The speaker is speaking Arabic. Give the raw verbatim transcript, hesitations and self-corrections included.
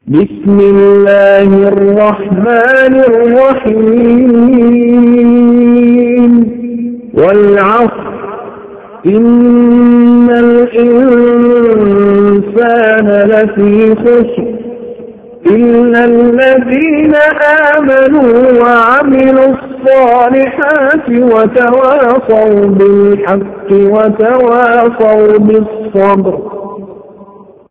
بسم الله الرحمن الرحيم والعصر إن الإنسان لفي خسر إلا الذين آمنوا وعملوا الصالحات وتواصوا بالحق وتواصوا بالصبر